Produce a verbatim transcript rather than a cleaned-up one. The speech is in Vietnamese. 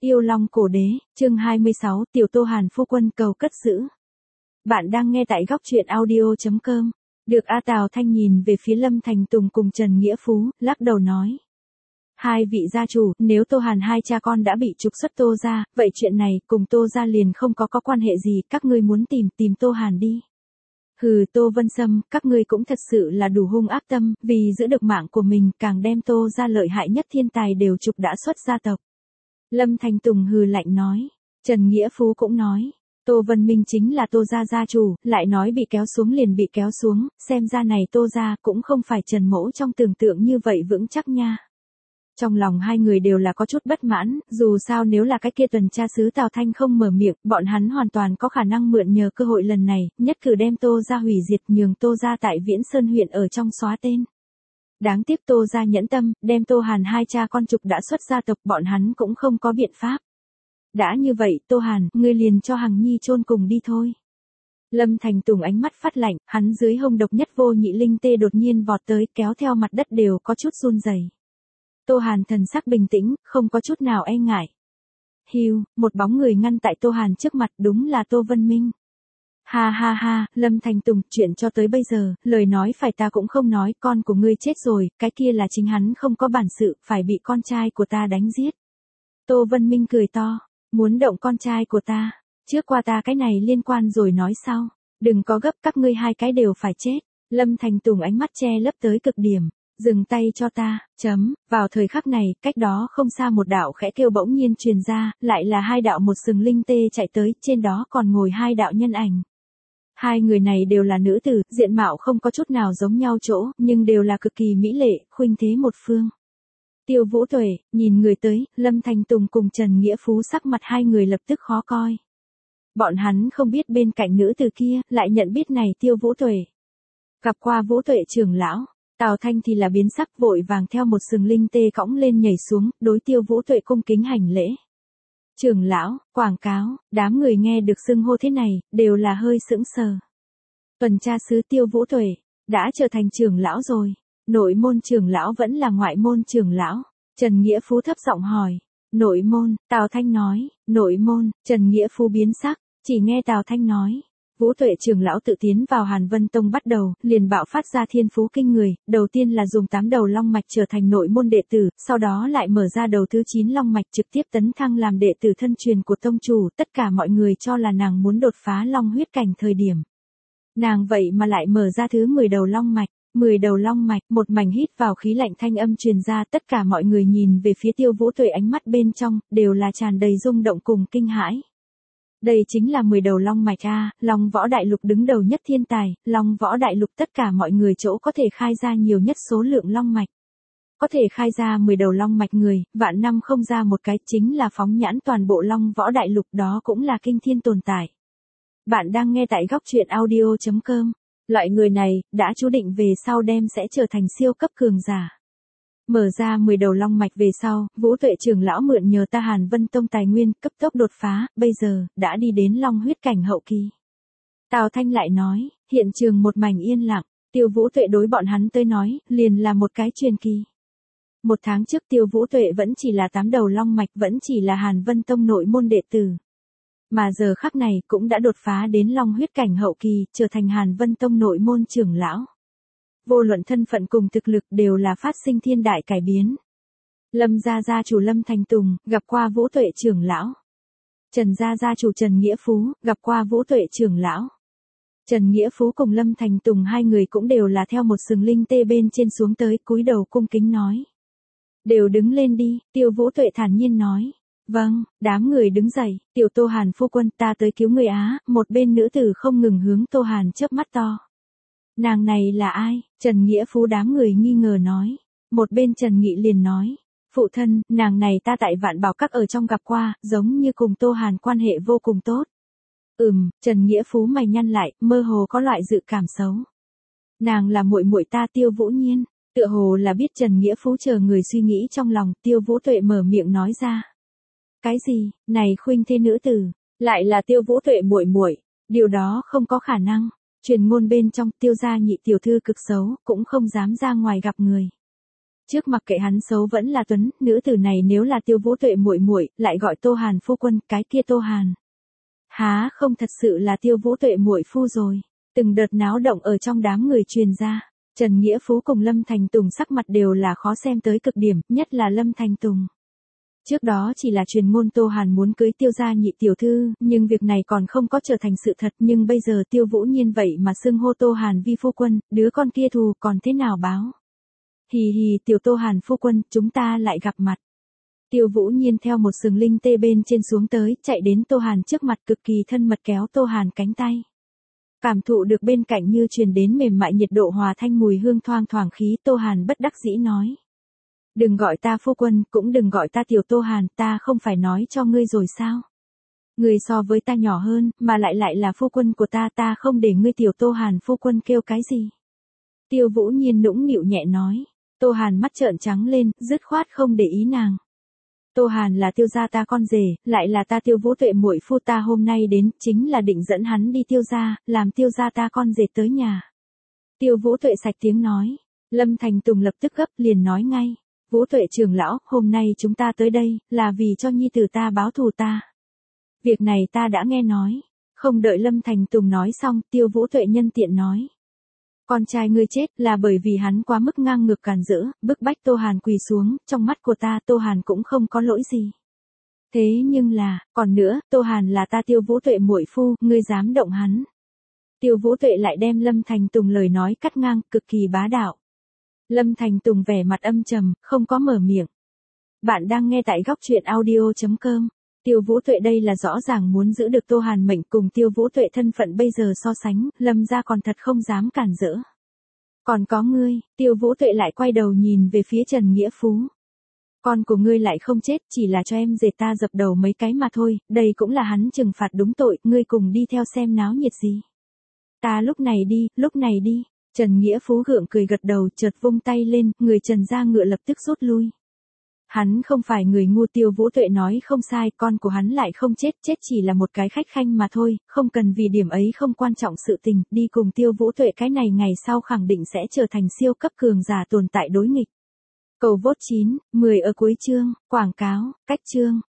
Yêu Long Cổ Đế, chương hai mươi sáu, Tiểu Tô Hàn phu quân cầu cất giữ. Bạn đang nghe tại góc truyện audio chấm com. Được A Tào Thanh nhìn về phía Lâm Thành Tùng cùng Trần Nghĩa Phú, lắc đầu nói. Hai vị gia chủ, nếu Tô Hàn hai cha con đã bị trục xuất Tô gia, vậy chuyện này cùng Tô gia liền không có có quan hệ gì, các ngươi muốn tìm tìm Tô Hàn đi. Hừ, Tô Vân Sâm, các ngươi cũng thật sự là đủ hung ác tâm, vì giữ được mạng của mình, càng đem Tô gia lợi hại nhất thiên tài đều trục đã xuất gia tộc. Lâm Thành Tùng hừ lạnh nói. Trần Nghĩa Phú cũng nói. Tô Vân Minh chính là Tô gia gia chủ, lại nói bị kéo xuống liền bị kéo xuống, xem ra này Tô gia cũng không phải Trần Mỗ trong tưởng tượng như vậy vững chắc nha. Trong lòng hai người đều là có chút bất mãn, dù sao nếu là cái kia tuần tra sứ Tào Thanh không mở miệng, bọn hắn hoàn toàn có khả năng mượn nhờ cơ hội lần này, nhất cử đem Tô gia hủy diệt, nhường Tô gia tại Viễn Sơn huyện ở trong xóa tên. Đáng tiếc Tô gia nhẫn tâm, đem Tô Hàn hai cha con trục đã xuất gia tộc, bọn hắn cũng không có biện pháp. Đã như vậy, Tô Hàn, ngươi liền cho Hằng Nhi chôn cùng đi thôi. Lâm Thành Tùng ánh mắt phát lạnh, hắn dưới hông độc nhất vô nhị linh tê đột nhiên vọt tới, kéo theo mặt đất đều có chút run rẩy. Tô Hàn thần sắc bình tĩnh, không có chút nào e ngại. Hiu, một bóng người ngăn tại Tô Hàn trước mặt, đúng là Tô Vân Minh. Ha ha ha, Lâm Thành Tùng, chuyện cho tới bây giờ, lời nói phải ta cũng không nói, con của ngươi chết rồi, cái kia là chính hắn không có bản sự, phải bị con trai của ta đánh giết. Tô Vân Minh cười to, muốn động con trai của ta, trước qua ta cái này liên quan rồi nói sau, đừng có gấp, các ngươi hai cái đều phải chết. Lâm Thành Tùng ánh mắt che lấp tới cực điểm, dừng tay cho ta, chấm, vào thời khắc này, cách đó không xa một đạo khẽ kêu bỗng nhiên truyền ra, lại là hai đạo một sừng linh tê chạy tới, trên đó còn ngồi hai đạo nhân ảnh. Hai người này đều là nữ tử, diện mạo không có chút nào giống nhau chỗ, nhưng đều là cực kỳ mỹ lệ, khuynh thế một phương. Tiêu Vũ Tuệ, nhìn người tới, Lâm Thành Tùng cùng Trần Nghĩa Phú sắc mặt hai người lập tức khó coi. Bọn hắn không biết bên cạnh nữ tử kia, lại nhận biết này Tiêu Vũ Tuệ. Gặp qua Vũ Tuệ trưởng lão, Tào Thanh thì là biến sắc, vội vàng theo một sừng linh tê cõng lên nhảy xuống, đối Tiêu Vũ Tuệ cung kính hành lễ. Trưởng lão, quảng cáo, đám người nghe được xưng hô thế này, đều là hơi sững sờ. Tuần tra sứ Tiêu Vũ Tuệ, đã trở thành trưởng lão rồi. Nội môn trưởng lão vẫn là ngoại môn trưởng lão? Trần Nghĩa Phú thấp giọng hỏi. Nội môn, Tào Thanh nói. Nội môn, Trần Nghĩa Phú biến sắc, chỉ nghe Tào Thanh nói. Vũ Tuệ trưởng lão tự tiến vào Hàn Vân Tông bắt đầu, liền bạo phát ra thiên phú kinh người, đầu tiên là dùng tám đầu long mạch trở thành nội môn đệ tử, sau đó lại mở ra đầu thứ chín long mạch trực tiếp tấn thăng làm đệ tử thân truyền của tông chủ, tất cả mọi người cho là nàng muốn đột phá long huyết cảnh thời điểm. Nàng vậy mà lại mở ra thứ mười đầu long mạch. Mười đầu long mạch, một mảnh hít vào khí lạnh thanh âm truyền ra, tất cả mọi người nhìn về phía Tiêu Vũ Tuệ, ánh mắt bên trong, đều là tràn đầy rung động cùng kinh hãi. Đây chính là mười đầu long mạch a, Long Võ Đại Lục đứng đầu nhất thiên tài, Long Võ Đại Lục tất cả mọi người chỗ có thể khai ra nhiều nhất số lượng long mạch. Có thể khai ra mười đầu long mạch người, vạn năm không ra một cái, chính là phóng nhãn toàn bộ Long Võ Đại Lục, đó cũng là kinh thiên tồn tại. Bạn đang nghe tại góc truyện audio chấm com. Loại người này, đã chú định về sau đem sẽ trở thành siêu cấp cường giả. Mở ra mười đầu long mạch về sau, Vũ Tuệ trưởng lão mượn nhờ ta Hàn Vân Tông tài nguyên, cấp tốc đột phá, bây giờ, đã đi đến long huyết cảnh hậu kỳ. Tào Thanh lại nói, hiện trường một mảnh yên lặng, Tiêu Vũ Tuệ đối bọn hắn tới nói, liền là một cái truyền kỳ. Một tháng trước Tiêu Vũ Tuệ vẫn chỉ là tám đầu long mạch, vẫn chỉ là Hàn Vân Tông nội môn đệ tử. Mà giờ khắc này cũng đã đột phá đến long huyết cảnh hậu kỳ, trở thành Hàn Vân Tông nội môn trưởng lão. Vô luận thân phận cùng thực lực đều là phát sinh thiên đại cải biến. Lâm gia gia chủ Lâm Thành Tùng, gặp qua Vũ Tuệ trưởng lão. Trần gia gia chủ Trần Nghĩa Phú, gặp qua Vũ Tuệ trưởng lão. Trần Nghĩa Phú cùng Lâm Thành Tùng hai người cũng đều là theo một sừng linh tê bên trên xuống tới, cúi đầu cung kính nói. Đều đứng lên đi, Tiêu Vũ Tuệ thản nhiên nói. Vâng, đám người đứng dậy, Tiểu Tô Hàn phu quân, ta tới cứu người á, một bên nữ tử không ngừng hướng Tô Hàn chớp mắt to. Nàng này là ai? Trần Nghĩa Phú đám người nghi ngờ nói. Một bên Trần Nghị liền nói. Phụ thân, nàng này ta tại Vạn Bảo Các ở trong gặp qua, giống như cùng Tô Hàn quan hệ vô cùng tốt. Ừm, Trần Nghĩa Phú mày nhăn lại, mơ hồ có loại dự cảm xấu. Nàng là muội muội ta Tiêu Vũ Nhiên. Tựa hồ là biết Trần Nghĩa Phú chờ người suy nghĩ trong lòng, Tiêu Vũ Tuệ mở miệng nói ra. Cái gì, này khuynh thế nữ tử, lại là Tiêu Vũ Tuệ muội muội, điều đó không có khả năng. Truyền ngôn bên trong, Tiêu gia nhị tiểu thư cực xấu, cũng không dám ra ngoài gặp người. Trước mặc kệ hắn xấu vẫn là tuấn, nữ tử này nếu là Tiêu Vũ Tuệ muội muội, lại gọi Tô Hàn phu quân, cái kia Tô Hàn. Há không thật sự là Tiêu Vũ Tuệ muội phu rồi. Từng đợt náo động ở trong đám người truyền ra. Trần Nghĩa Phú cùng Lâm Thành Tùng sắc mặt đều là khó xem tới cực điểm, nhất là Lâm Thành Tùng. Trước đó chỉ là truyền ngôn Tô Hàn muốn cưới Tiêu gia nhị tiểu thư, nhưng việc này còn không có trở thành sự thật, nhưng bây giờ Tiêu Vũ Nhiên vậy mà xưng hô Tô Hàn vi phu quân, đứa con kia thù còn thế nào báo. Hì hì, tiểu Tô Hàn phu quân, chúng ta lại gặp mặt. Tiêu Vũ Nhiên theo một sừng linh tê bên trên xuống tới, chạy đến Tô Hàn trước mặt cực kỳ thân mật kéo Tô Hàn cánh tay. Cảm thụ được bên cạnh như truyền đến mềm mại nhiệt độ hòa thanh mùi hương thoang thoảng khí, Tô Hàn bất đắc dĩ nói. Đừng gọi ta phu quân, cũng đừng gọi ta tiểu Tô Hàn, ta không phải nói cho ngươi rồi sao? Ngươi so với ta nhỏ hơn, mà lại lại là phu quân của ta, ta không để ngươi tiểu Tô Hàn phu quân kêu cái gì. Tiêu Vũ Nhiên nũng nịu nhẹ nói. Tô Hàn mắt trợn trắng lên, dứt khoát không để ý nàng. Tô Hàn là Tiêu gia ta con rể, lại là ta Tiêu Vũ Tuệ muội phu, ta hôm nay đến, chính là định dẫn hắn đi Tiêu gia, làm Tiêu gia ta con rể tới nhà. Tiêu Vũ Tuệ sạch tiếng nói. Lâm Thành Tùng lập tức gấp liền nói ngay. Vũ Tuệ trưởng lão, hôm nay chúng ta tới đây, là vì cho nhi tử ta báo thù ta. Việc này ta đã nghe nói. Không đợi Lâm Thành Tùng nói xong, Tiêu Vũ Tuệ nhân tiện nói. Con trai ngươi chết là bởi vì hắn quá mức ngang ngược càn rỡ, bức bách Tô Hàn quỳ xuống, trong mắt của ta Tô Hàn cũng không có lỗi gì. Thế nhưng là, còn nữa, Tô Hàn là ta Tiêu Vũ Tuệ muội phu, ngươi dám động hắn. Tiêu Vũ Tuệ lại đem Lâm Thành Tùng lời nói cắt ngang, cực kỳ bá đạo. Lâm Thành Tùng vẻ mặt âm trầm, không có mở miệng. Bạn đang nghe tại góc truyện audio chấm com. Tiêu Vũ Tuệ đây là rõ ràng muốn giữ được Tô Hàn mệnh, cùng Tiêu Vũ Tuệ thân phận bây giờ so sánh, Lâm gia còn thật không dám cản rỡ. Còn có ngươi, Tiêu Vũ Tuệ lại quay đầu nhìn về phía Trần Nghĩa Phú. Con của ngươi lại không chết, chỉ là cho em dệt ta dập đầu mấy cái mà thôi, đây cũng là hắn trừng phạt đúng tội, ngươi cùng đi theo xem náo nhiệt gì. Ta lúc này đi, lúc này đi. Trần Nghĩa Phú gượng cười gật đầu, chợt vung tay lên, người Trần gia ngựa lập tức rút lui. Hắn không phải người ngu, Tiêu Vũ Tuệ nói không sai, con của hắn lại không chết, chết chỉ là một cái khách khanh mà thôi, không cần vì điểm ấy không quan trọng sự tình, đi cùng Tiêu Vũ Tuệ cái này ngày sau khẳng định sẽ trở thành siêu cấp cường giả tồn tại đối nghịch. Cầu vote chín, mười ở cuối chương, quảng cáo, cách chương.